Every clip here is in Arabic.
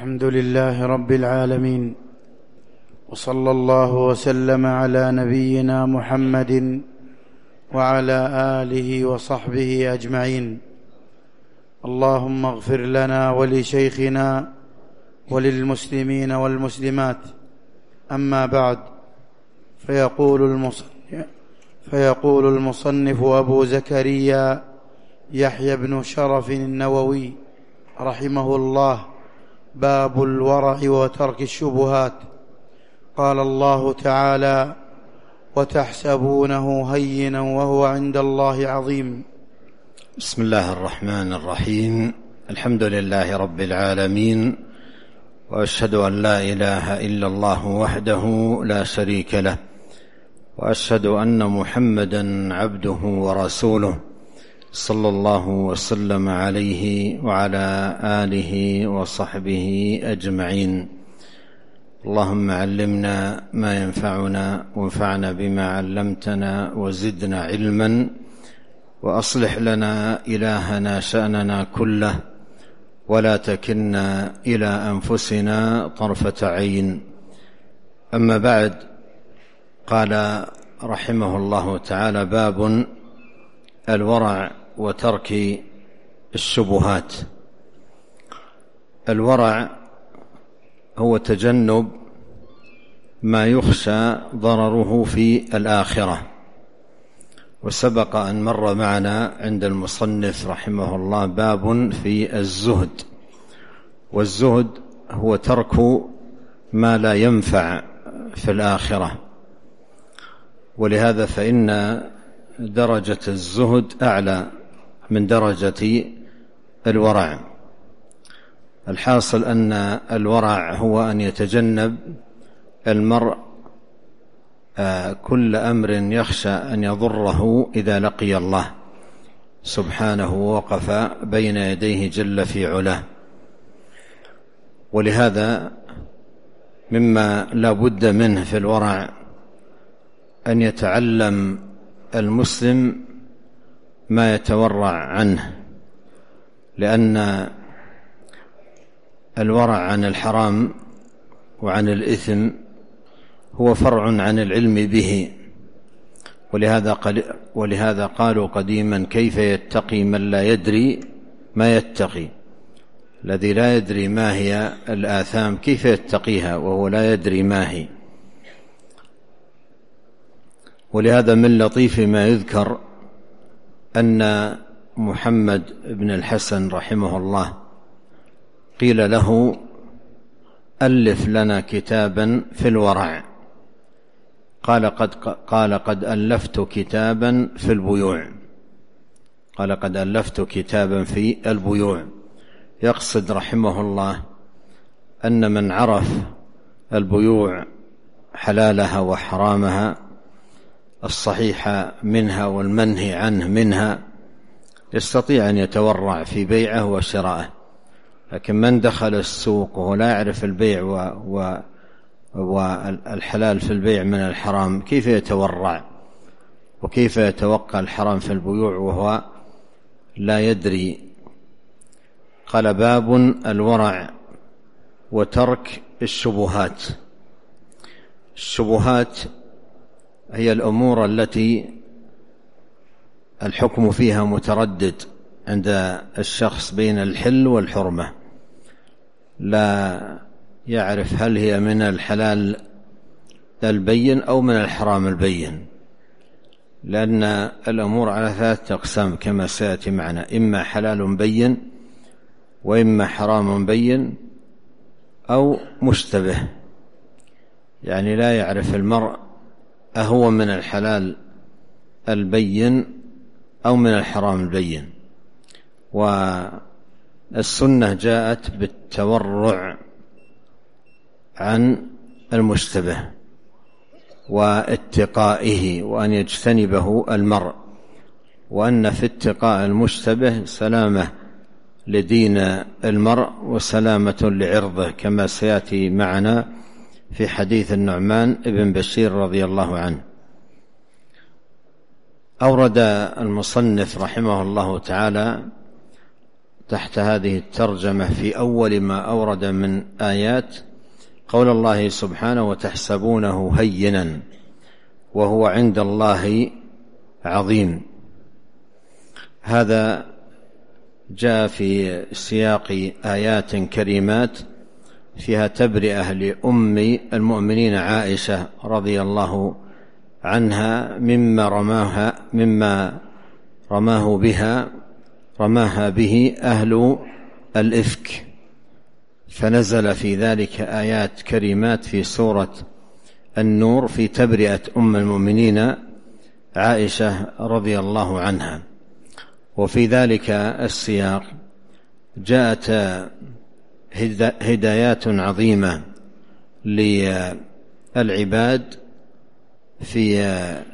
الحمد لله رب العالمين، وصلى الله وسلم على نبينا محمد وعلى آله وصحبه أجمعين. اللهم اغفر لنا ولشيخنا وللمسلمين والمسلمات. أما بعد، فيقول المصنف أبو زكريا يحيى بن شرف النووي رحمه الله: باب الورع وترك الشبهات. قال الله تعالى: وتحسبونه هينا وهو عند الله عظيم. بسم الله الرحمن الرحيم. الحمد لله رب العالمين، وأشهد أن لا إله إلا الله وحده لا شريك له، وأشهد أن محمدا عبده ورسوله، صلى الله وسلم عليه وعلى آله وصحبه أجمعين. اللهم علمنا ما ينفعنا، وانفعنا بما علمتنا، وزدنا علما، وأصلح لنا إلهنا شأننا كله، ولا تكلنا إلى أنفسنا طرفة عين. أما بعد، قال رحمه الله تعالى: باب الورع وترك الشبهات. الورع هو تجنب ما يخشى ضرره في الآخرة، وسبق أن مر معنا عند المصنف رحمه الله باب في الزهد، والزهد هو ترك ما لا ينفع في الآخرة، ولهذا فإن درجة الزهد أعلى من درجة الورع. الحاصل أن الورع هو أن يتجنب المرء كل أمر يخشى أن يضره إذا لقي الله سبحانه ووقف بين يديه جل في علاه. ولهذا مما لا بد منه في الورع أن يتعلم المسلم ما يتورع عنه، لأن الورع عن الحرام وعن الإثم هو فرع عن العلم به. ولهذا قالوا قديما: كيف يتقي من لا يدري ما يتقي؟ الذي لا يدري ما هي الآثام كيف يتقيها وهو لا يدري ما هي؟ ولهذا من لطيف ما يذكر أن محمد بن الحسن رحمه الله قيل له: ألف لنا كتابا في الورع. قال: قد ألفت كتابا في البيوع. قال: قد ألفت كتابا في البيوع. يقصد رحمه الله أن من عرف البيوع حلالها وحرامها، الصحيح منها والمنهي عنه منها، يستطيع أن يتورع في بيعه وشرائه. لكن من دخل السوق وهو لا يعرف البيع والحلال في البيع من الحرام، كيف يتورع وكيف يتوقع الحرام في البيوع وهو لا يدري؟ قال: باب الورع وترك الشبهات. الشبهات هي الأمور التي الحكم فيها متردد عند الشخص بين الحل والحرمة، لا يعرف هل هي من الحلال البين أو من الحرام البين، لأن الأمور على ثلاثة أقسام كما سيأتي معنا: إما حلال بين، وإما حرام بين، أو مشتبه، يعني لا يعرف المرء أهو من الحلال البين أو من الحرام البين. والسنة جاءت بالتورع عن المشتبه واتقائه، وأن يجتنبه المرء، وأن في اتقاء المشتبه سلامة لدين المرء وسلامة لعرضه، كما سيأتي معنا في حديث النعمان بن بشير رضي الله عنه. أورد المصنف رحمه الله تعالى تحت هذه الترجمة في أول ما أورد من آيات قول الله سبحانه: وتحسبونه هينا وهو عند الله عظيم. هذا جاء في سياق آيات كريمات فيها تبرئة لأم المؤمنين عائشة رضي الله عنها مما رماها به أهل الإفك، فنزل في ذلك آيات كريمات في سورة النور في تبرئة أم المؤمنين عائشة رضي الله عنها. وفي ذلك السياق جاءت هدايات عظيمة للعباد في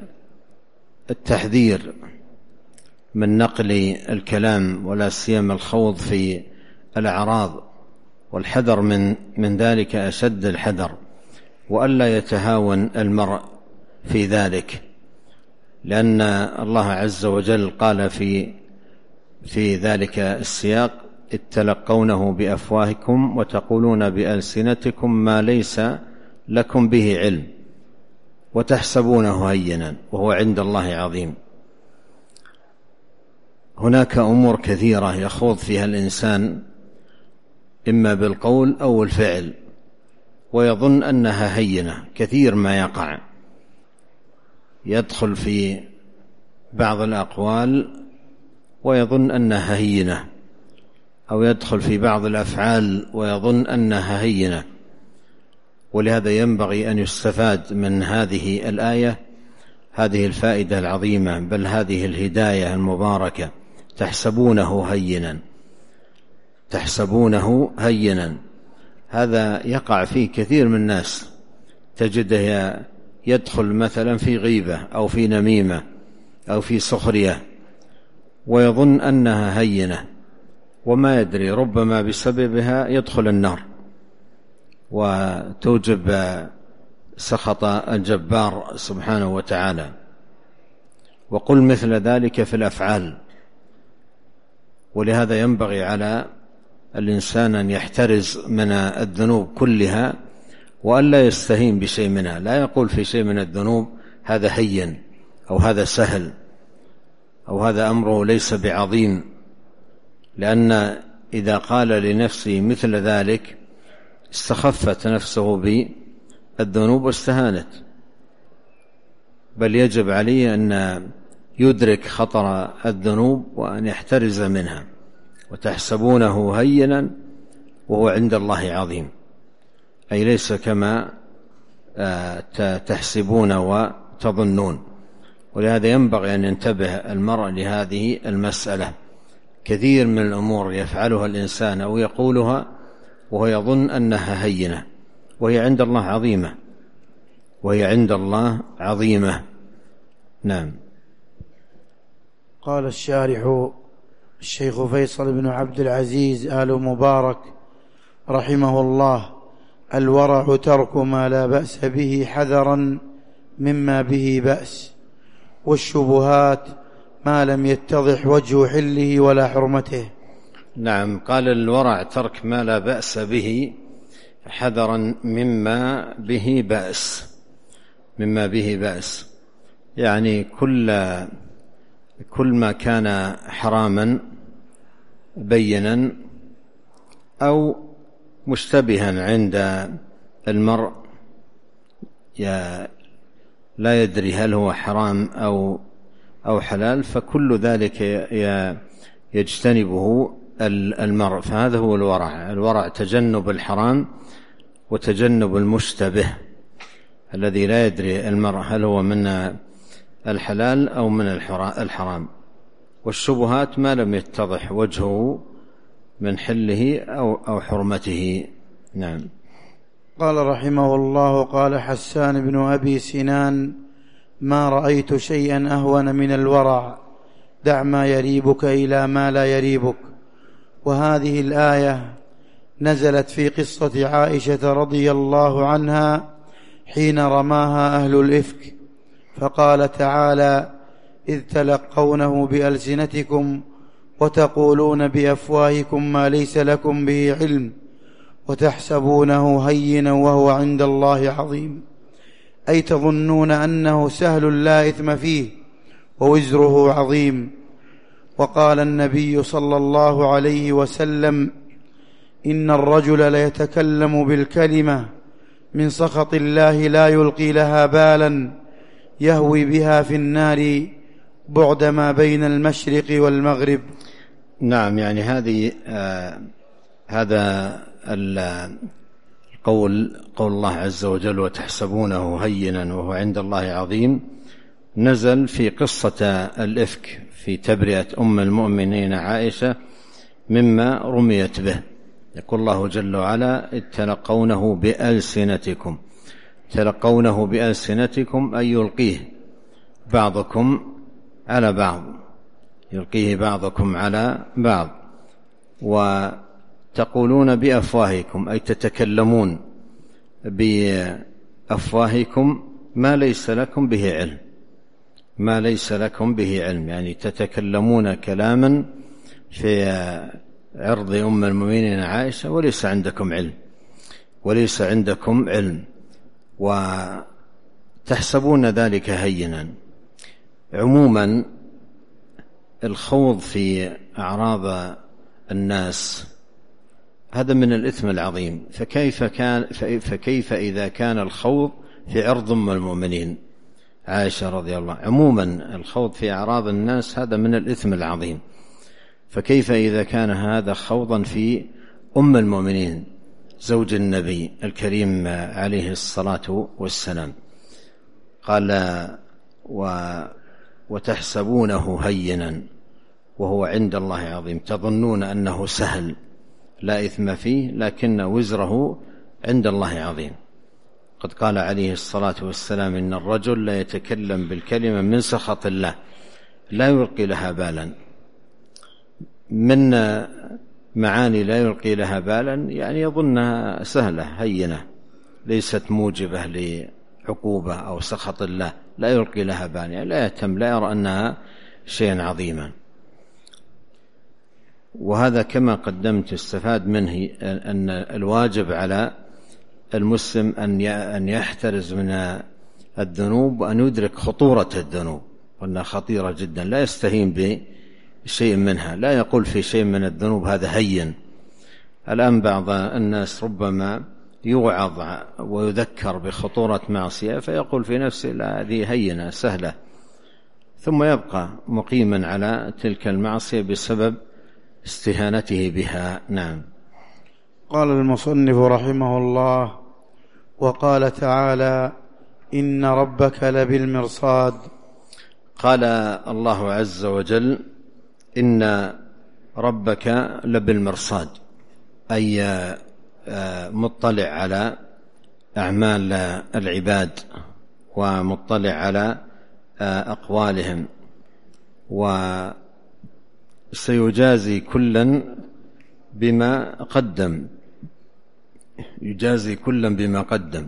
التحذير من نقل الكلام ولا سيما الخوض في الأعراض، والحذر من ذلك أشد الحذر، وألا يتهاون المرء في ذلك، لأن الله عز وجل قال في ذلك السياق: إذ تلقونه بأفواهكم وتقولون بألسنتكم ما ليس لكم به علم وتحسبونه هينا وهو عند الله عظيم. هناك أمور كثيرة يخوض فيها الإنسان إما بالقول أو الفعل ويظن أنها هينة، كثير ما يقع، يدخل في بعض الأقوال ويظن أنها هينة، أو يدخل في بعض الأفعال ويظن أنها هينة. ولهذا ينبغي أن يستفاد من هذه الآية هذه الفائدة العظيمة، بل هذه الهداية المباركة: تحسبونه هينا. هذا يقع فيه كثير من الناس، تجده يدخل مثلا في غيبة أو في نميمة أو في سخرية ويظن أنها هينة، وما يدري ربما بسببها يدخل النار وتوجب سخط الجبار سبحانه وتعالى. وقل مثل ذلك في الأفعال. ولهذا ينبغي على الإنسان أن يحترز من الذنوب كلها وألا يستهين بشيء منها، لا يقول في شيء من الذنوب هذا هين أو هذا سهل أو هذا أمره ليس بعظيم، لأن إذا قال لنفسه مثل ذلك استخفت نفسه بالذنوب واستهانت، بل يجب عليه أن يدرك خطر الذنوب وأن يحترز منها. وتحسبونه هينا وهو عند الله عظيم، أي ليس كما تحسبون وتظنون. ولهذا ينبغي أن ينتبه المرء لهذه المسألة. كثير من الأمور يفعلها الإنسان أو يقولها وهو يظن أنها هينة وهي عند الله عظيمة. نعم. قال الشارح الشيخ فيصل بن عبد العزيز آل مبارك رحمه الله: الورع ترك ما لا بأس به حذرا مما به بأس، والشبهات ما لم يتضح وجه حله ولا حرمته. نعم. قال الورع ترك ما لا بأس به حذرا مما به بأس، يعني كل ما كان حراما بينا أو مشتبها عند المرء لا يدري هل هو حرام أو حلال، فكل ذلك يجتنبه المرء، فهذا هو الورع تجنب الحرام وتجنب المشتبه الذي لا يدري المرء هل هو من الحلال أو من الحرام. والشبهات ما لم يتضح وجهه من حله أو حرمته. نعم. قال رحمه الله: قال حسان بن أبي سنان: ما رأيت شيئا أهون من الورع، دع ما يريبك إلى ما لا يريبك. وهذه الآية نزلت في قصة عائشة رضي الله عنها حين رماها أهل الإفك، فقال تعالى: إذ تلقونه بألسنتكم وتقولون بأفواهكم ما ليس لكم به علم وتحسبونه هينا وهو عند الله عظيم، أي تظنون أنه سهل لا إثم فيه ووزره عظيم. وقال النبي صلى الله عليه وسلم: إن الرجل ليتكلم بالكلمة من سخط الله لا يلقي لها بالا يهوي بها في النار بعد ما بين المشرق والمغرب. نعم، يعني هذا قول الله عز وجل: وتحسبونه هينا وهو عند الله عظيم، نزل في قصة الإفك في تبرئة أم المؤمنين عائشة مما رميت به. يقول الله جل وعلا: إذ تلقونه بألسنتكم. تلقونه بألسنتكم أي يلقيه بعضكم على بعض، يلقيه بعضكم على بعض. وتقولون بأفواهكم أي تتكلمون بأفواهكم ما ليس لكم به علم، ما ليس لكم به علم، يعني تتكلمون كلاما في عرض أم المؤمنين عائشة وليس عندكم علم، وليس عندكم علم، وتحسبون ذلك هينا. عموما الخوض في أعراض الناس هذا من الإثم العظيم، فكيف إذا كان الخوض في عرض أم المؤمنين عائشة رضي الله. عموما الخوض في أعراض الناس هذا من الإثم العظيم، فكيف إذا كان هذا خوضا في أم المؤمنين زوج النبي الكريم عليه الصلاة والسلام. قال: وتحسبونه هينا وهو عند الله عظيم، تظنون أنه سهل لا إثم فيه لكن وزره عند الله عظيم. قد قال عليه الصلاة والسلام: إن الرجل لا يتكلم بالكلمة من سخط الله لا يلقي لها بالا. من معاني لا يلقي لها بالا يعني يظنها سهلة هينة ليست موجبة لعقوبة أو سخط الله، لا يلقي لها بالا، يعني لا يهتم، لا يرى أنها شيئا عظيما. وهذا كما قدمت استفاد منه أن الواجب على المسلم أن يحترز من الذنوب وأن يدرك خطورة الذنوب وأنها خطيرة جدا، لا يستهين بشيء منها، لا يقول في شيء من الذنوب هذا هين. الآن بعض الناس ربما يوعظ ويذكر بخطورة معصية فيقول في نفسه: لا، هذه هينة سهلة، ثم يبقى مقيما على تلك المعصية بسبب استهانته بها. نعم. قال المصنف رحمه الله: وقال تعالى: إن ربك لبالمرصاد. قال الله عز وجل: إن ربك لبالمرصاد، أي مطلع على أعمال العباد ومطلع على أقوالهم، وسيجازي كلا بما قدم، يجازي كلا بما قدم.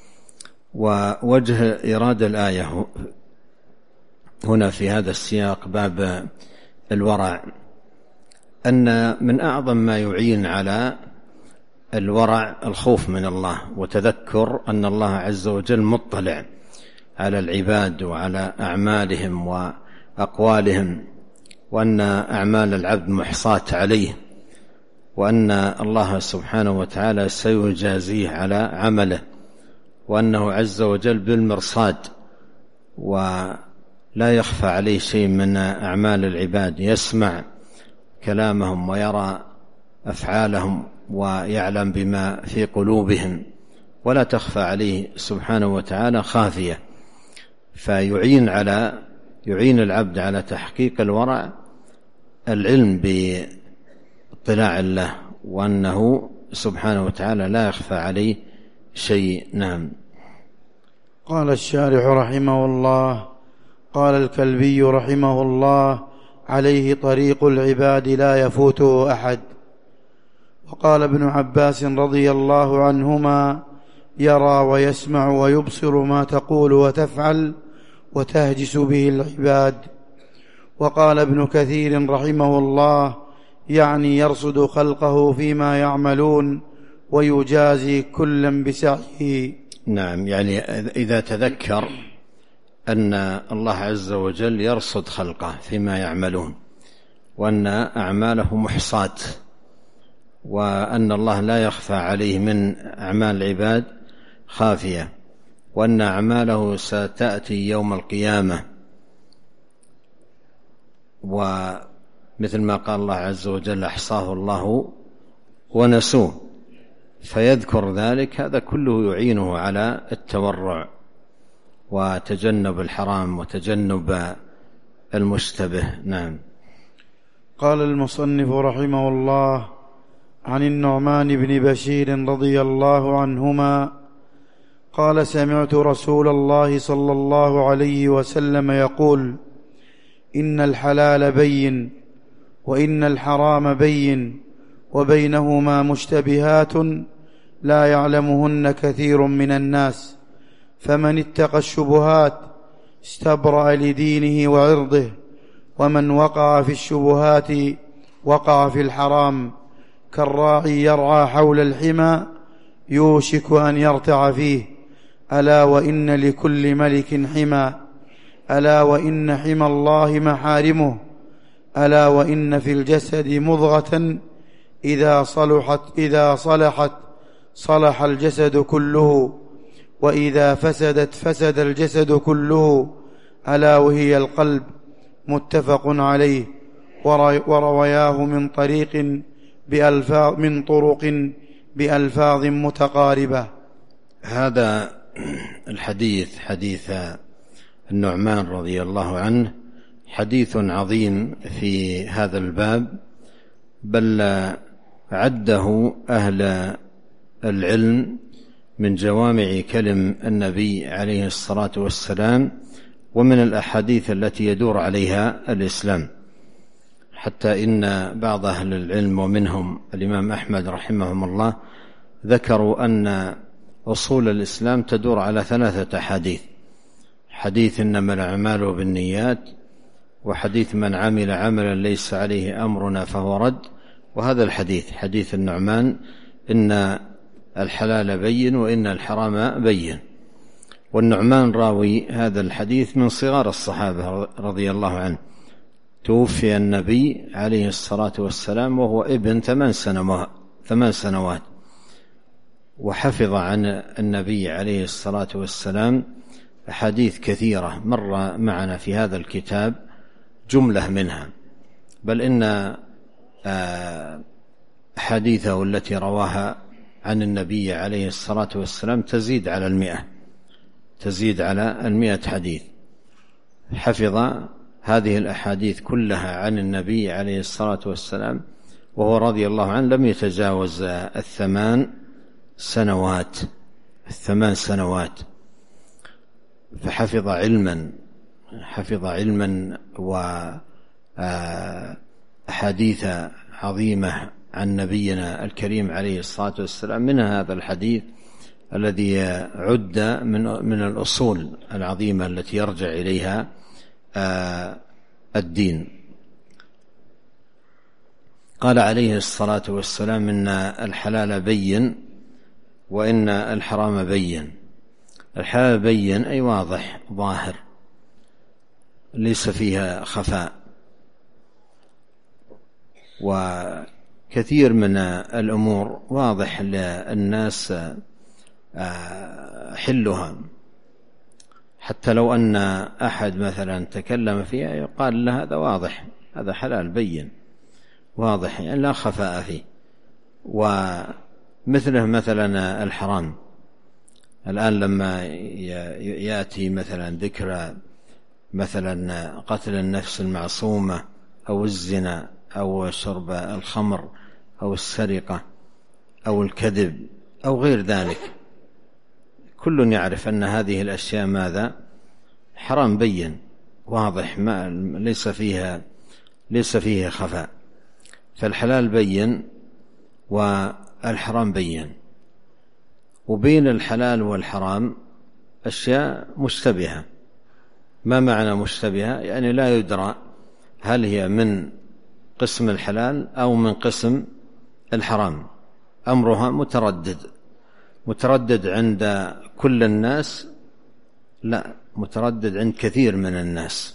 ووجه إرادة الآية هنا في هذا السياق باب الورع أن من أعظم ما يعين على الورع الخوف من الله وتذكر أن الله عز وجل مطلع على العباد وعلى أعمالهم وأقوالهم، وأن أعمال العبد محصاة عليه، وأن الله سبحانه وتعالى سيجازيه على عمله، وأنه عز وجل بالمرصاد ولا يخفى عليه شيء من أعمال العباد، يسمع كلامهم ويرى أفعالهم ويعلم بما في قلوبهم، ولا تخفى عليه سبحانه وتعالى خافية. فيعين العبد على تحقيق الورع العلم باطلاع الله، وأنه سبحانه وتعالى لا يخفى عليه شيء. نعم. قال الشارح رحمه الله: قال الكلبي رحمه الله: عليه طريق العباد لا يفوته أحد. وقال ابن عباس رضي الله عنهما: يرى ويسمع ويبصر ما تقول وتفعل وتهجس به العباد. وقال ابن كثير رحمه الله يعني يرصد خلقه فيما يعملون ويجازي كلا بسعيه. نعم، يعني إذا تذكر أن الله عز وجل يرصد خلقه فيما يعملون، وأن أعماله محصاة، وأن الله لا يخفى عليه من أعمال العباد خافية، وأن أعماله ستأتي يوم القيامة، ومثل ما قال الله عز وجل أحصاه الله ونسوه، فيذكر ذلك، هذا كله يعينه على التورع وتجنب الحرام وتجنب المشتبه. نعم. قال المصنف رحمه الله: عن النعمان بن بشير رضي الله عنهما قال: سمعت رسول الله صلى الله عليه وسلم يقول: إن الحلال بين وإن الحرام بين وبينهما مشتبهات لا يعلمهن كثير من الناس، فمن اتقى الشبهات استبرأ لدينه وعرضه، ومن وقع في الشبهات وقع في الحرام، كالراعي يرعى حول الحمى يوشك أن يرتع فيه، ألا وإن لكل ملك حمى، ألا وإن حمى الله محارمه، ألا وإن في الجسد مضغة إذا صلحت صلح الجسد كله، وإذا فسدت فسد الجسد كله، ألا وهي القلب. متفق عليه، وروياه من طرق بألفاظ متقاربة. هذا الحديث، حديث النعمان رضي الله عنه، حديث عظيم في هذا الباب، بل عده أهل العلم من جوامع كلم النبي عليه الصلاة والسلام، ومن الأحاديث التي يدور عليها الإسلام، حتى إن بعض أهل العلم ومنهم الإمام أحمد رحمهم الله ذكروا أن أصول الإسلام تدور على 3 أحاديث: حديث إنما الأعمال بالنيات، وحديث من عمل عملا ليس عليه أمرنا فهو رد، وهذا الحديث حديث النعمان: إن الحلال بين وإن الحرام بين. والنعمان راوي هذا الحديث من صغار الصحابة رضي الله عنه، توفي النبي عليه الصلاة والسلام وهو ابن 8 سنوات، وحفظ عن النبي عليه الصلاة والسلام أحاديث كثيرة مر معنا في هذا الكتاب جملة منها، بل إن أحاديثه التي رواها عن النبي عليه الصلاة والسلام تزيد على 100 حديث. حفظ هذه الأحاديث كلها عن النبي عليه الصلاة والسلام وهو رضي الله عنه لم يتجاوز 8 سنوات، فحفظ علما وأحاديث عظيمة عن نبينا الكريم عليه الصلاة والسلام، من هذا الحديث الذي عد من الأصول العظيمة التي يرجع إليها الدين. قال عليه الصلاة والسلام: إن الحلال بين وإن الحرام بين. الحلال بين أي واضح ظاهر، ليس فيها خفاء، وكثير من الأمور واضح للناس حلها، حتى لو أن أحد مثلا تكلم فيها يقال له هذا واضح، هذا حلال بين واضح، يعني لا خفاء فيه. ومثله مثلا الحرام، الآن لما يأتي مثلا ذكر مثلا قتل النفس المعصومة أو الزنا أو شرب الخمر أو السرقة أو الكذب أو غير ذلك، كل يعرف أن هذه الأشياء ماذا؟ حرام بين واضح، ما ليس فيها خفاء. فالحلال بين والحرام بين، وبين الحلال والحرام أشياء مشتبهة. ما معنى مشتبهة؟ يعني لا يدرى هل هي من قسم الحلال أو من قسم الحرام. أمرها متردد عند كل الناس؟ لا، متردد عند كثير من الناس،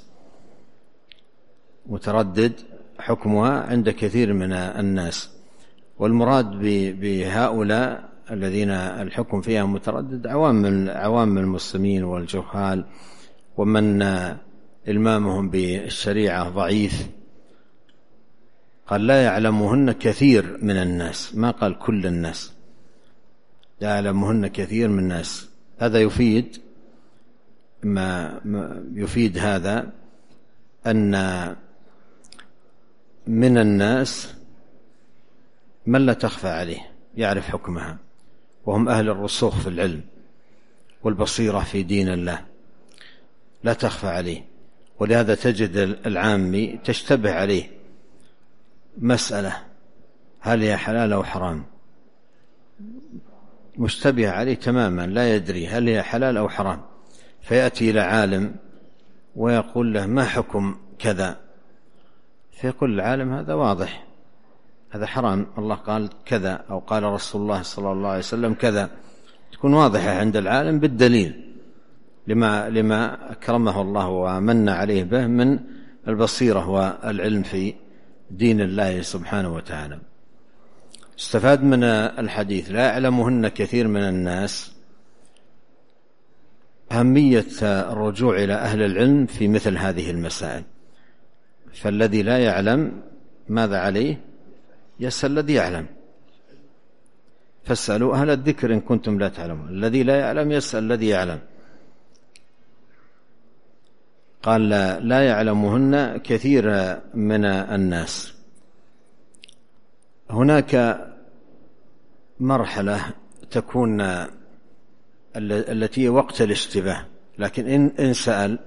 متردد حكمها عند كثير من الناس. والمراد بهؤلاء الذين الحكم فيها متردد عوام المسلمين والجهال، ومن إلمامهم بالشريعة ضعيف. قال لا يعلمهن كثير من الناس، ما قال كل الناس، لا يعلمهن كثير من الناس. هذا يفيد هذا أن من الناس من لا تخفى عليه، يعرف حكمها، وهم أهل الرسوخ في العلم والبصيرة في دين الله، لا تخفى عليه. ولهذا تجد العامي تشتبه عليه مسألة هل هي حلال أو حرام، مشتبه عليه تماما، لا يدري هل هي حلال أو حرام، فيأتي إلى عالم ويقول له ما حكم كذا، فيقول العالم هذا واضح، هذا حرام، الله قال كذا أو قال رسول الله صلى الله عليه وسلم كذا، تكون واضحة عند العالم بالدليل لما أكرمه الله ومن عليه به من البصيرة والعلم في دين الله سبحانه وتعالى. استفاد من الحديث لا يعلمهن كثير من الناس أهمية الرجوع إلى أهل العلم في مثل هذه المسائل. فالذي لا يعلم ماذا عليه؟ يسأل الذي يعلم، فاسألوا أهل الذكر إن كنتم لا تعلمون. الذي لا يعلم يسأل الذي يعلم. قال لا يعلمهن كثير من الناس. هناك مرحلة تكون التي وقت الاشتباه، لكن إن سأل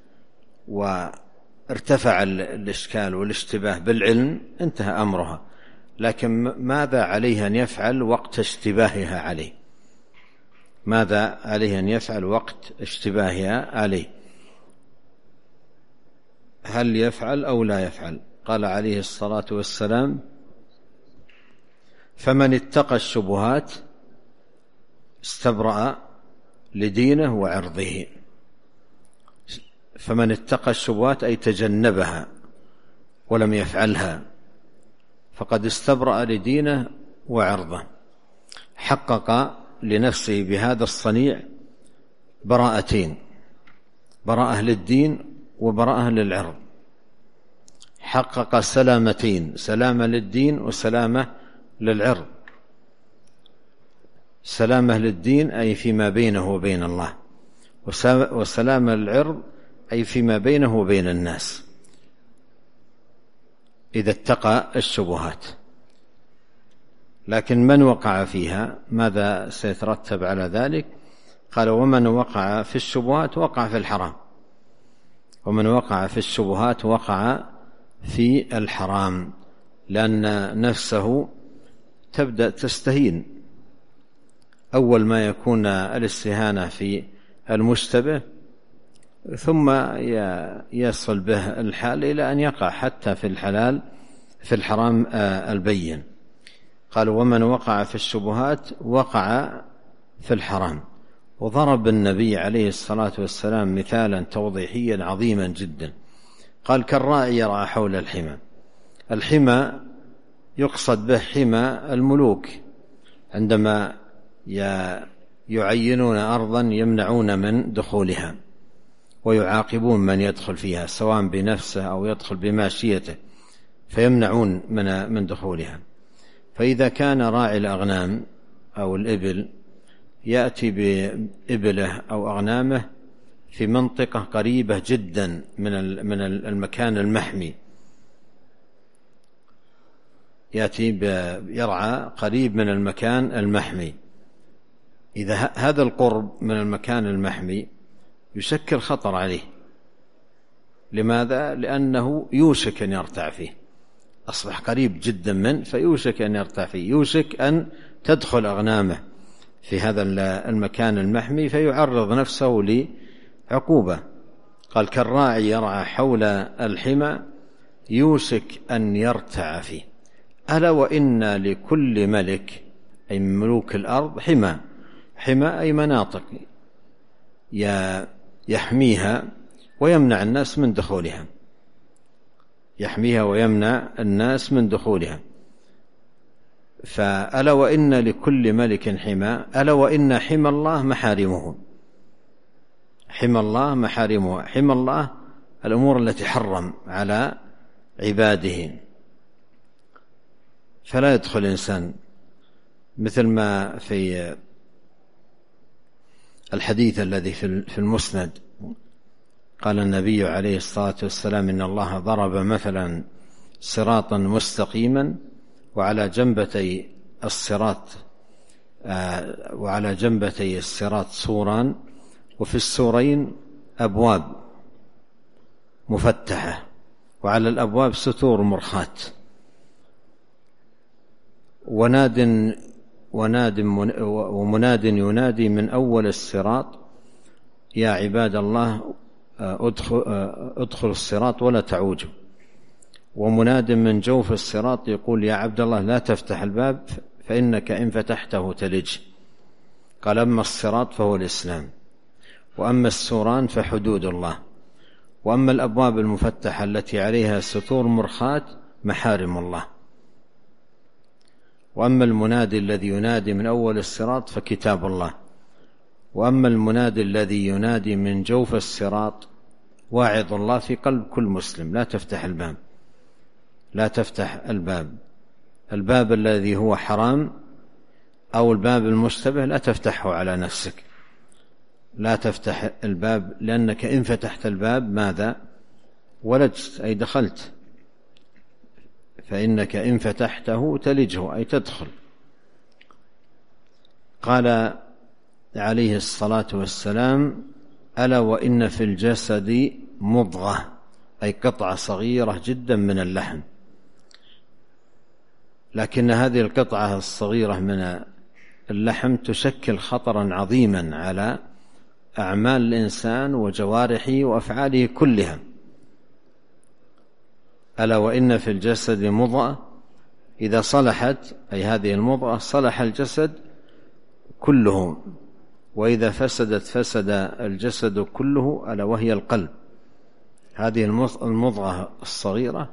وارتفع الإشكال والاشتباه بالعلم انتهى أمرها. لكن ماذا عليه أن يفعل وقت اشتباهها عليه؟ ماذا عليه أن يفعل وقت اشتباهها عليه؟ هل يفعل أو لا يفعل؟ قال عليه الصلاة والسلام فمن اتقى الشبهات استبرأ لدينه وعرضه. فمن اتقى الشبهات أي تجنبها ولم يفعلها فقد استبرأ لدينه وعرضه، حقق لنفسه بهذا الصنيع براءتين، براءة للدين وبراءة للعرض. حقق سلامتين، سلامة للدين وسلامة للعرض. سلامة للدين أي فيما بينه وبين الله، وسلامة للعرض أي فيما بينه وبين الناس إذا اتقى الشبهات. لكن من وقع فيها ماذا سيترتب على ذلك؟ قال ومن وقع في الشبهات وقع في الحرام. ومن وقع في الشبهات وقع في الحرام، لأن نفسه تبدأ تستهين. أول ما يكون الاستهانة في المشتبه ثم يصل به الحال إلى أن يقع حتى في الحلال في الحرام البين. قال ومن وقع في الشبهات وقع في الحرام. وضرب النبي عليه الصلاة والسلام مثالا توضيحيا عظيما جدا. قال كالراعي يرعى حول الحمى. الحمى يقصد به حمى الملوك، عندما يعينون أرضا يمنعون من دخولها ويعاقبون من يدخل فيها سواء بنفسه أو يدخل بماشيته، فيمنعون من دخولها. فإذا كان راعي الأغنام أو الإبل يأتي بإبله أو أغنامه في منطقة قريبة جدا من المكان المحمي، يأتي يرعى قريب من المكان المحمي. إذا هذا القرب من المكان المحمي يشكل خطر عليه. لماذا؟ لأنه يوشك أن يرتع فيه، أصبح قريب جدا منه فيوشك أن يرتع فيه، يوشك أن تدخل أغنامه في هذا المكان المحمي فيعرض نفسه لعقوبة. قال كالراعي يرعى حول الحمى يوشك أن يرتع فيه. ألا وإن لكل ملك أي من ملوك الأرض حمى أي مناطق يحميها ويمنع الناس من دخولها، يحميها ويمنع الناس من دخولها. فألا وإن لكل ملك حمى، ألا وإن حمى الله محارمه. حمى الله محارمه، حمى الله الأمور التي حرم على عباده، فلا يدخل إنسان، مثل ما في الحديث الذي في المسند قال النبي عليه الصلاة والسلام: إن الله ضرب مثلا صراطا مستقيما وعلى جنبتي الصراط سوران، وفي السورين أبواب مفتحة، وعلى الأبواب ستور مرخاة، ومناد ينادي من أول الصراط: يا عباد الله ادخلوا الصراط ولا تعوجوا. ومناد من جوف الصراط يقول: يا عبد الله لا تفتح الباب فإنك إن فتحته تلج. قال: أما الصراط فهو الإسلام، وأما السوران فحدود الله، وأما الأبواب المفتحة التي عليها ستور مرخاة محارم الله. وأما المنادي الذي ينادي من أول الصراط فكتاب الله، وأما المنادي الذي ينادي من جوف الصراط واعظ الله في قلب كل مسلم. لا تفتح الباب الذي هو حرام أو الباب المشتبه لا تفتحه على نفسك، لا تفتح الباب، لأنك إن فتحت الباب ماذا؟ ولجت، أي دخلت، فإنك إن فتحته تلجه، أي تدخل. قال عليه الصلاة والسلام: ألا وإن في الجسد مضغة، أي قطعة صغيرة جدا من اللحم، لكن هذه القطعة الصغيرة من اللحم تشكل خطرا عظيما على أعمال الإنسان وجوارحه وأفعاله كلها. ألا وإن في الجسد مضغة، إذا صلحت، أي هذه المضغة، صلح الجسد كله، وإذا فسدت فسد الجسد كله، ألا وهي القلب. هذه المضغة الصغيرة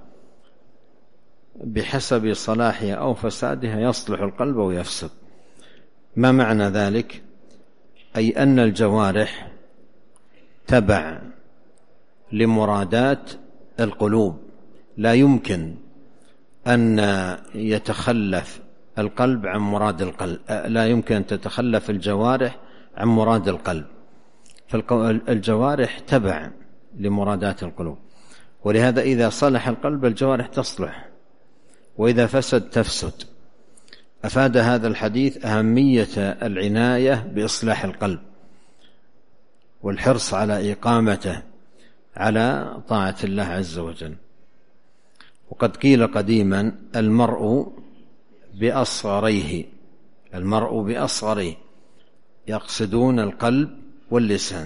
بحسب صلاحها أو فسادها يصلح القلب ويفسد. ما معنى ذلك؟ أي أن الجوارح تبع لمرادات القلوب، لا يمكن أن يتخلف القلب عن مراد القلب، لا يمكن أن تتخلف الجوارح عن مراد القلب، فالجوارح تبع لمرادات القلوب. ولهذا إذا صلح القلب الجوارح تصلح، وإذا فسد تفسد. أفاد هذا الحديث أهمية العناية بإصلاح القلب والحرص على إقامته على طاعة الله عز وجل. وقد قيل قديما: المرء بأصغريه، يقصدون القلب واللسان.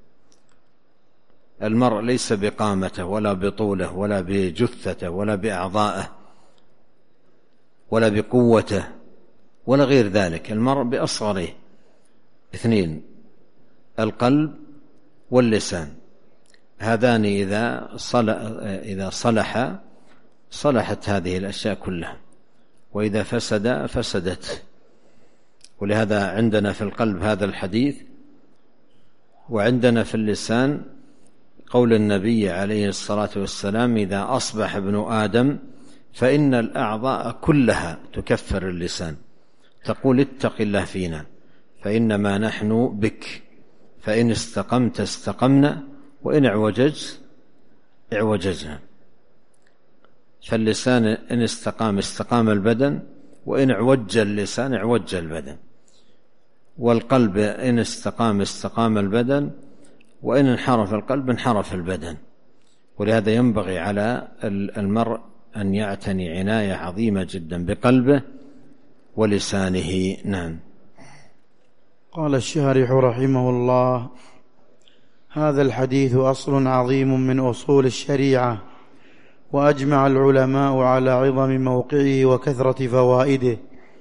المرء ليس بقامته ولا بطوله ولا بجثته ولا بأعضائه ولا بقوته ولا غير ذلك، المرء بأصغره. اثنين: القلب واللسان، هذان إذا صلحت هذه الأشياء كلها، وإذا فسدت. ولهذا عندنا في القلب هذا الحديث، وعندنا في اللسان قول النبي عليه الصلاة والسلام: إذا أصبح ابن آدم فإن الأعضاء كلها تكفر اللسان، تقول: اتق الله فينا فإنما نحن بك، فإن استقمت استقمنا، وإن اعوججنا. فاللسان إن استقام البدن، وإن اعوج اللسان اعوج البدن. والقلب إن استقام البدن، وإن انحرف القلب انحرف البدن. ولهذا ينبغي على المرء أن يعتني عناية عظيمة جدا بقلبه ولسانه. نعم. قال الشارح رحمه الله: هذا الحديث أصل عظيم من أصول الشريعة، وأجمع العلماء على عظم موقعه وكثرة فوائده.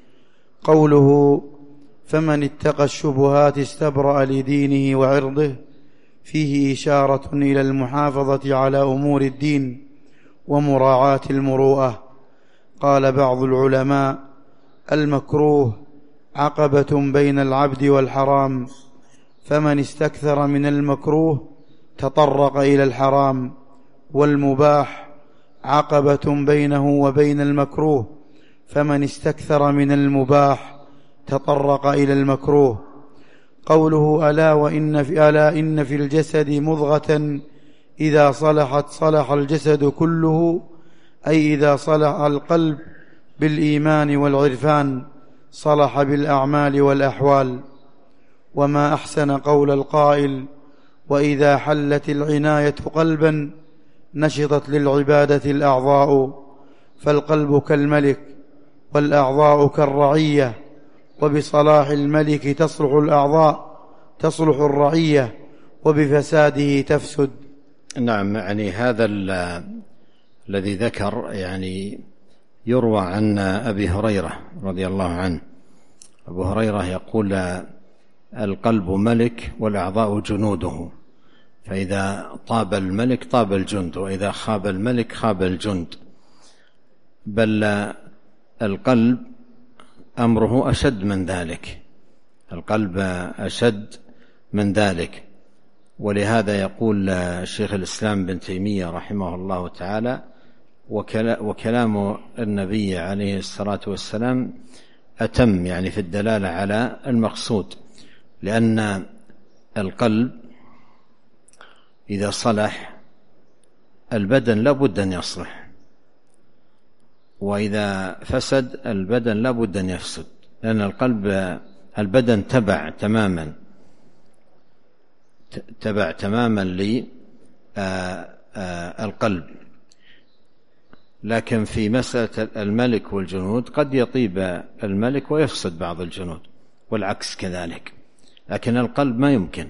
قوله فمن اتقى الشبهات استبرأ لدينه وعرضه فيه إشارة إلى المحافظة على أمور الدين ومراعاة المروءة. قال بعض العلماء المكروه عقبة بين العبد والحرام، فمن استكثر من المكروه تطرق إلى الحرام، والمباح عقبة بينه وبين المكروه، فمن استكثر من المباح تطرق إلى المكروه. قوله ألا إن في الجسد مضغة إذا صلحت صلح الجسد كله، أي إذا صلح القلب بالإيمان والعرفان صلح بالأعمال والأحوال. وما أحسن قول القائل وإذا حلت العناية قلبا نشطت للعبادة الأعضاء، فالقلب كالملك والأعضاء كالرعية، وبصلاح الملك تصلح الأعضاء تصلح الرعية، وبفساده تفسد. نعم، يعني هذا الذي ذكر يعني يروى عن أبي هريرة رضي الله عنه. أبو هريرة يقول القلب ملك والأعضاء جنوده، فإذا طاب الملك طاب الجند، وإذا خاب الملك خاب الجند. بل القلب أمره أشد من ذلك، القلب أشد من ذلك. ولهذا يقول شيخ الإسلام بن تيمية رحمه الله تعالى وكلام النبي عليه الصلاة والسلام أتم يعني في الدلالة على المقصود، لأن القلب إذا صلح البدن لابد أن يصلح، وإذا فسد البدن لابد أن يفسد، لأن البدن تبع تماما للقلب. لكن في مسألة الملك والجنود قد يطيب الملك ويفسد بعض الجنود، والعكس كذلك. لكن القلب ما يمكن،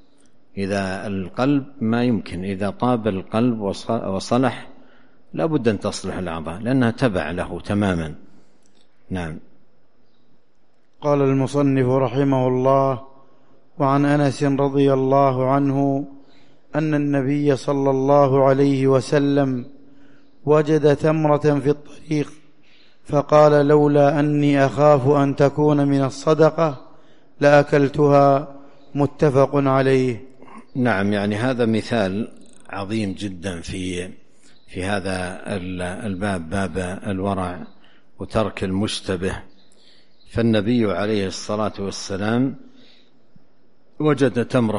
إذا طاب القلب وصلح لابد أن تصلح الأعضاء، لأنها تبع له تماما. نعم. قال المصنف رحمه الله وعن أنس رضي الله عنه أن النبي صلى الله عليه وسلم وجد تمرة في الطريق فقال لولا أني أخاف أن تكون من الصدقة لأكلتها، متفق عليه. نعم، يعني هذا مثال عظيم جدا في هذا الباب، باب الورع وترك المشتبه. فالنبي عليه الصلاة والسلام وجد تمرة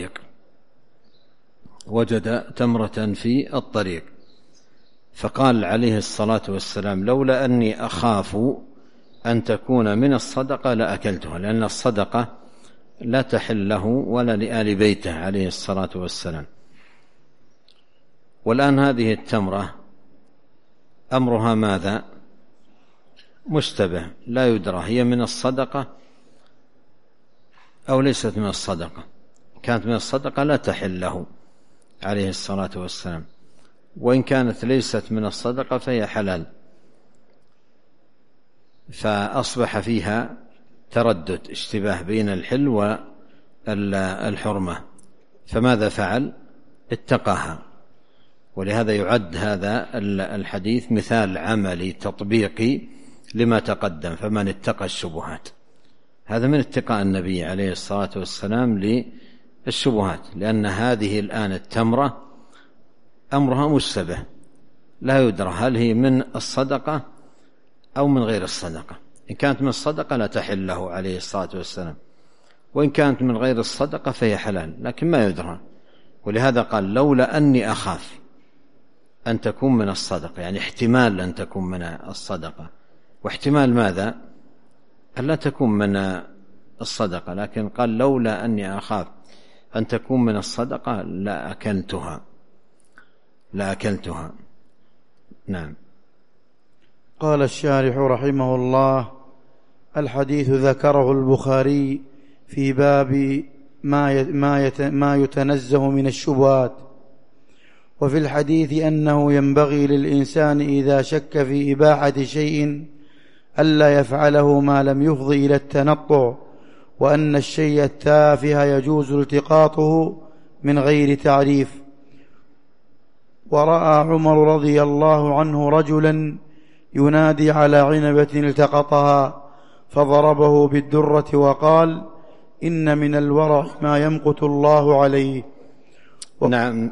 في الطريق فقال عليه الصلاة والسلام لولا أني أخاف أن تكون من الصدقة لأكلتها، لأن الصدقة لا تحل له ولا لآل بيته عليه الصلاة والسلام. والآن هذه التمرة أمرها ماذا؟ مشتبه، لا يدرى هي من الصدقة أو ليست من الصدقة. كانت من الصدقة لا تحل له عليه الصلاة والسلام، وإن كانت ليست من الصدقة فهي حلال. فأصبح فيها تردد، اشتباه بين الحل والحرمة، فماذا فعل؟ اتقاها. ولهذا يعد هذا الحديث مثال عملي تطبيقي لما تقدم، فمن اتقى الشبهات. هذا من اتقاء النبي عليه الصلاة والسلام للشبهات، لأن هذه الآن التمرة أمرها مشتبه، لا يدرى هل هي من الصدقة أو من غير الصدقة. إن كانت من الصدقة لا تحل له عليه الصلاة والسلام، وإن كانت من غير الصدقة فهي حلال، لكن ما يدرى. ولهذا قال لولا أني أخاف أن تكون من الصدقة، يعني احتمال أن تكون من الصدقة، واحتمال ماذا؟ أن لا تكون من الصدقة، لكن قال لولا أني أخاف أن تكون من الصدقة لأكلتها. نعم. قال الشارح رحمه الله الحديث ذكره البخاري في باب ما يتنزه من الشبهات، وفي الحديث أنه ينبغي للإنسان إذا شك في إباحة شيء ألا يفعله ما لم يفضي إلى التنطع، وأن الشيء التافه يجوز التقاطه من غير تعريف. ورأى عمر رضي الله عنه رجلا ينادي على عنبة التقطها فضربه بالدرة وقال: إن من الورع ما يمقت الله عليه. نعم.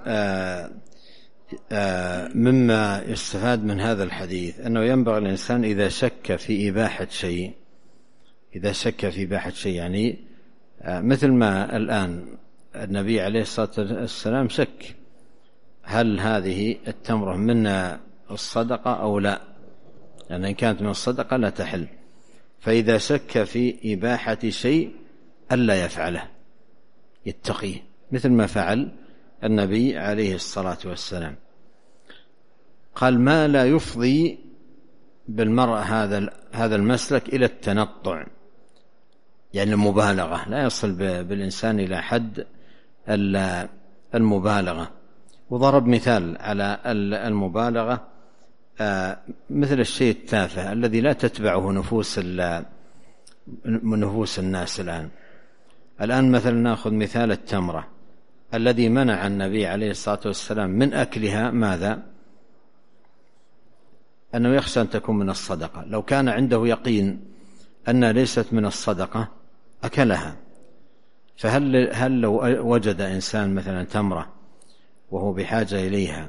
مما يستفاد من هذا الحديث أنه ينبغي الإنسان إذا شك في إباحة شيء، يعني مثل ما الآن النبي عليه الصلاة والسلام شك هل هذه التمرة من الصدقة أو لا، لأن إن كانت من الصدقة لا تحل. فإذا شك في إباحة شيء ألا يفعله يتقيه، مثل ما فعل النبي عليه الصلاة والسلام. قال: ما لا يفضي بالمرء هذا المسلك إلى التنطع، يعني المبالغة، لا يصل بالإنسان إلى حد المبالغة. وضرب مثال على المبالغة مثل الشيء التافه الذي لا تتبعه نفوس الناس. الآن مثلا نأخذ مثال التمرة الذي منع النبي عليه الصلاة والسلام من أكلها، ماذا؟ أنه يخشى أن تكون من الصدقة. لو كان عنده يقين أنها ليست من الصدقة أكلها. فهل لو وجد إنسان مثلا تمرة وهو بحاجة إليها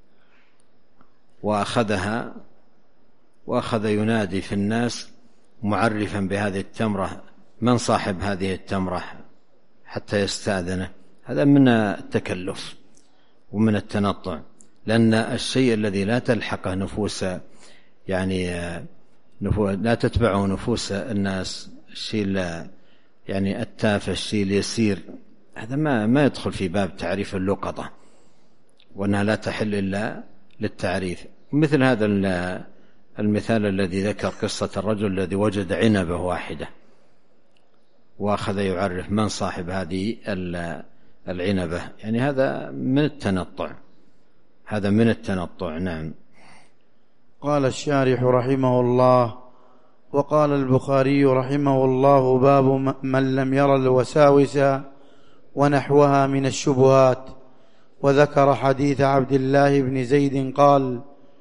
وأخذها وأخذ ينادي في الناس معرفا بهذه التمرة من صاحب هذه التمرة حتى يستأذنه، هذا من التكلف ومن التنطع، لأن الشيء الذي لا تلحقه نفوس، يعني لا تتبعه نفوس الناس، الشيء يعني التافه، الشيء اليسير، هذا ما يدخل في باب تعريف اللقطة، وأنها لا تحل إلا للتعريف. مثل هذا المثال الذي ذكر قصة الرجل الذي وجد عنبة واحدة وأخذ يعرف من صاحب هذه العنبة، يعني هذا من التنطع. نعم. قال الشارح رحمه الله: وقال البخاري رحمه الله: باب من لم ير الوساوس ونحوها من الشبهات. وذكر حديث عبد الله بن زيد قال: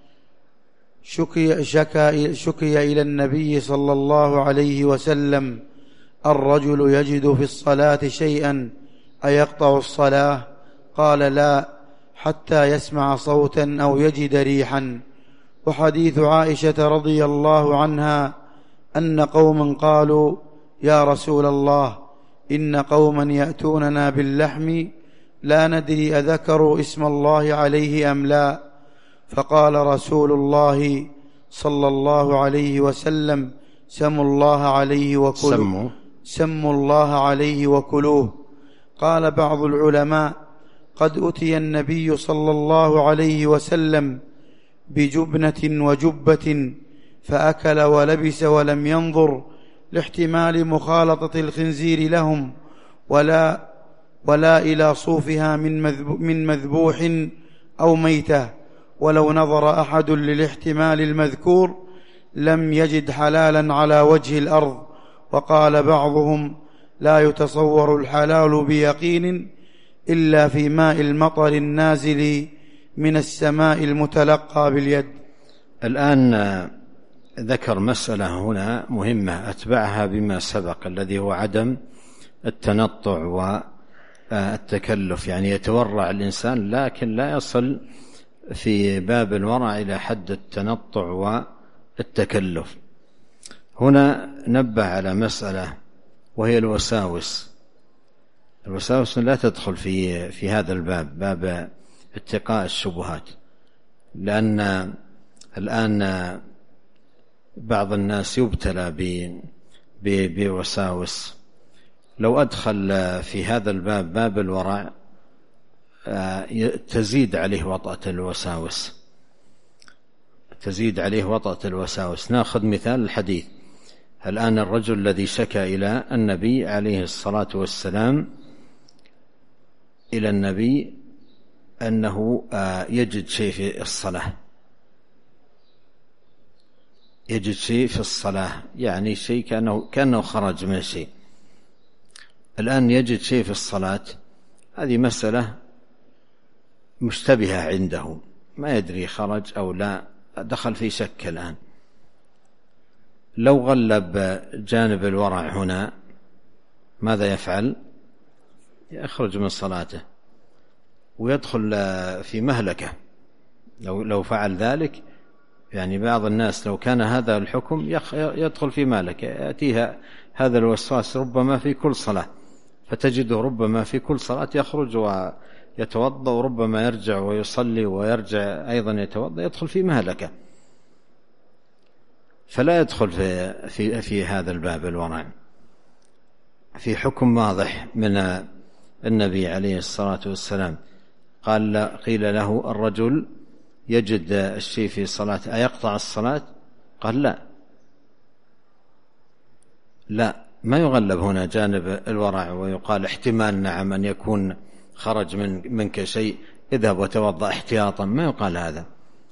شكي إلى النبي صلى الله عليه وسلم الرجل يجد في الصلاة شيئا أيقطع الصلاة؟ قال: لا، حتى يسمع صوتا أو يجد ريحا. وحديث عائشة رضي الله عنها أن قوما قالوا: يا رسول الله، إن قوما يأتوننا باللحم لا ندري أذكروا اسم الله عليه أم لا، فقال رسول الله صلى الله عليه وسلم: سموا الله عليه وكلوه. قال بعض العلماء: قد أتي النبي صلى الله عليه وسلم بجبنة وجبة فأكل ولبس ولم ينظر، لاحتمال مخالطة الخنزير لهم، ولا إلى صوفها من مذبوح أو ميتة. ولو نظر أحد للاحتمال المذكور لم يجد حلالا على وجه الأرض. وقال بعضهم: لا يتصور الحلال بيقين إلا في ماء المطر النازل من السماء المتلقى باليد. الآن ذكر مسألة هنا مهمة أتبعها بما سبق الذي هو عدم التنطع والتكلف، يعني يتورع الإنسان لكن لا يصل في باب الورع إلى حد التنطع والتكلف. هنا نبه على مسألة وهي الوساوس لا تدخل في هذا الباب، باب اتقاء الشبهات، لأن الآن بعض الناس يبتلى بوساوس. لو أدخل في هذا الباب باب الورع تزيد عليه وطأة الوساوس. نأخذ مثال الحديث. الآن الرجل الذي شكى إلى النبي عليه الصلاة والسلام أنه يجد شيء في الصلاة، يجد شيء في الصلاة، يعني شيء كأنه خرج من شيء. الآن يجد شيء في الصلاة، هذه مسألة مشتبهة عنده، ما يدري خرج أو لا، دخل في شك الآن. لو غلب جانب الورع هنا ماذا يفعل؟ يخرج من صلاته ويدخل في مهلكة. لو فعل ذلك، يعني بعض الناس لو كان هذا الحكم يدخل في مهلكة، يأتيها هذا الوسواس ربما في كل صلاة، فتجده ربما في كل صلاة يخرج ويتوضأ، وربما يرجع ويصلي ويرجع أيضا يتوضأ، يدخل في مهلكة. فلا يدخل في هذا الباب الورع. في حكم واضح من النبي عليه الصلاة والسلام، قيل له الرجل يجد الشيء في صلاة أيقطع الصلاة؟ قال لا، ما يغلب هنا جانب الورع ويقال احتمال نعم أن يكون خرج منك شيء، اذهب وتوضأ احتياطا، ما يقال هذا.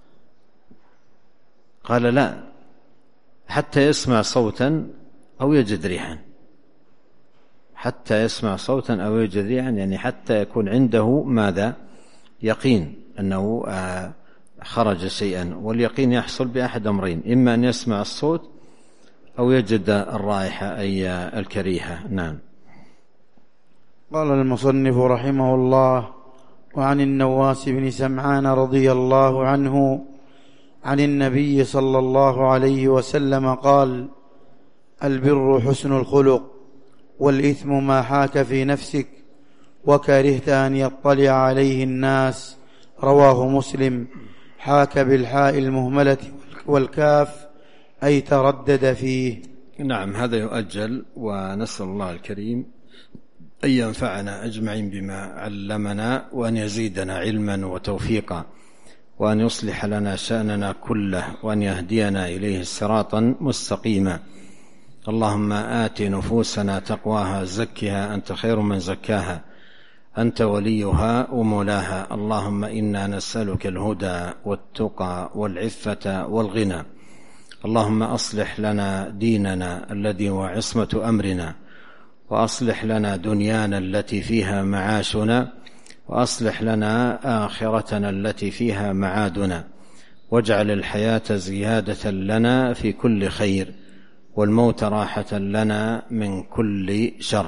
قال لا، حتى يسمع صوتا أو يجد ريحا، حتى يسمع صوتا أو يجد ريحا، يعني حتى يكون عنده ماذا؟ يقين أنه خرج شيئا. واليقين يحصل بأحد أمرين، إما أن يسمع الصوت أو يجد الرائحة أي الكريهة. نعم. قال المصنف رحمه الله: وعن النواس بن سمعان رضي الله عنه عن النبي صلى الله عليه وسلم قال: البر حسن الخلق، والإثم ما حاك في نفسك وكرهت أن يطلع عليه الناس. رواه مسلم. حاك بالحاء المهملة والكاف، أي تردد فيه. نعم، هذا يؤجل، ونسأل الله الكريم أن ينفعنا أجمعين بما علمنا، وأن يزيدنا علما وتوفيقا، وأن يصلح لنا شأننا كله، وأن يهدينا إليه صراطا مستقيما. اللهم آت نفوسنا تقواها، زكها أنت خير من زكاها، أنت وليها ومولاها. اللهم إنا نسألك الهدى والتقى والعفة والغنى. اللهم أصلح لنا ديننا الذي هو عصمة أمرنا، وأصلح لنا دنيانا التي فيها معاشنا، وأصلح لنا آخرتنا التي فيها معادنا، واجعل الحياة زيادة لنا في كل خير، والموت راحة لنا من كل شر.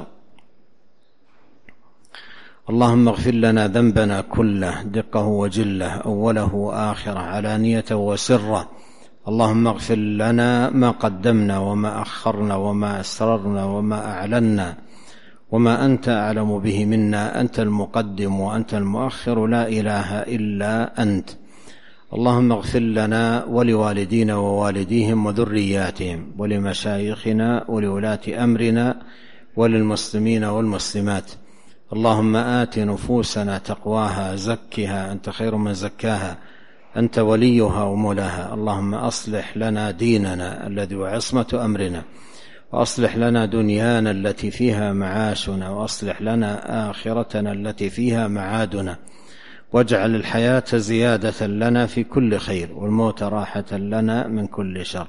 اللهم اغفر لنا ذنبنا كله، دقه وجله، أوله وآخره، علانيته وسره. اللهم اغفر لنا ما قدمنا وما أخرنا وما أسررنا وما أعلنا، وما أنت أعلم به منا. أنت المقدم وأنت المؤخر، لا إله إلا أنت. اللهم اغفر لنا ولوالدينا ووالديهم وذرياتهم، ولمشايخنا ولولاة أمرنا، وللمسلمين والمسلمات. اللهم آت نفوسنا تقواها، زكها أنت خير من زكاها، أنت وليها ومولاها. اللهم أصلح لنا ديننا الذي هو عصمة أمرنا، وأصلح لنا دنيانا التي فيها معاشنا، وأصلح لنا آخرتنا التي فيها معادنا، واجعل الحياة زيادة لنا في كل خير، والموت راحة لنا من كل شر.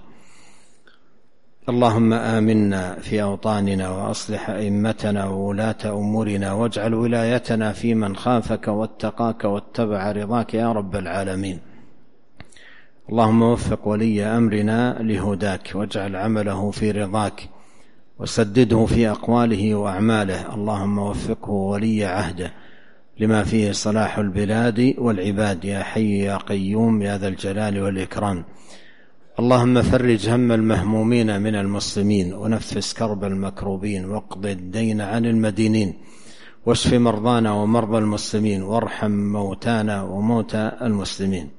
اللهم آمنا في أوطاننا، وأصلح أئمتنا وولاة أمورنا، واجعل ولايتنا في من خافك واتقاك واتبع رضاك يا رب العالمين. اللهم وفق ولي أمرنا لهداك، واجعل عمله في رضاك، وسدده في أقواله وأعماله. اللهم وفقه ولي عهده لما فيه صلاح البلاد والعباد، يا حي يا قيوم يا ذا الجلال والإكرام. اللهم فرج هم المهمومين من المسلمين، ونفس كرب المكروبين، واقض الدين عن المدينين، واشف مرضانا ومرضى المسلمين، وارحم موتانا وموتى المسلمين.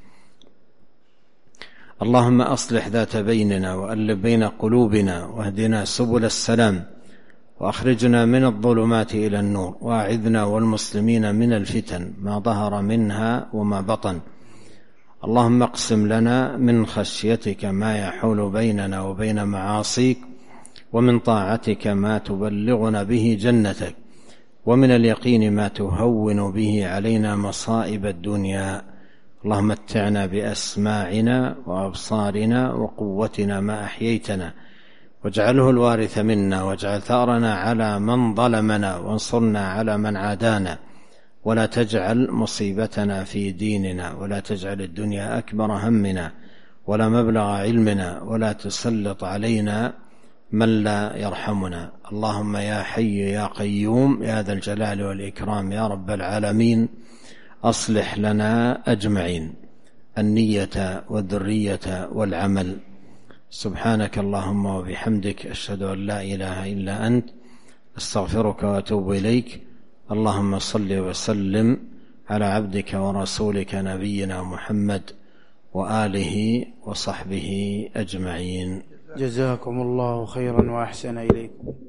اللهم أصلح ذات بيننا، وألف بين قلوبنا، واهدنا سبل السلام، وأخرجنا من الظلمات إلى النور، وأعذنا والمسلمين من الفتن ما ظهر منها وما بطن. اللهم اقسم لنا من خشيتك ما يحول بيننا وبين معاصيك، ومن طاعتك ما تبلغنا به جنتك، ومن اليقين ما تهون به علينا مصائب الدنيا. اللهم متعنا بأسماعنا وأبصارنا وقوتنا ما أحييتنا، واجعله الوارث منا، واجعل ثأرنا على من ظلمنا، وانصرنا على من عادانا، ولا تجعل مصيبتنا في ديننا، ولا تجعل الدنيا أكبر همنا ولا مبلغ علمنا، ولا تسلط علينا من لا يرحمنا. اللهم يا حي يا قيوم يا ذا الجلال والإكرام يا رب العالمين، أصلح لنا أجمعين النية والذرية والعمل. سبحانك اللهم وبحمدك، أشهد أن لا إله إلا أنت، أستغفرك وأتوب إليك. اللهم صل وسلم على عبدك ورسولك نبينا محمد وآله وصحبه أجمعين. جزاكم الله خيرا وأحسن إليكم.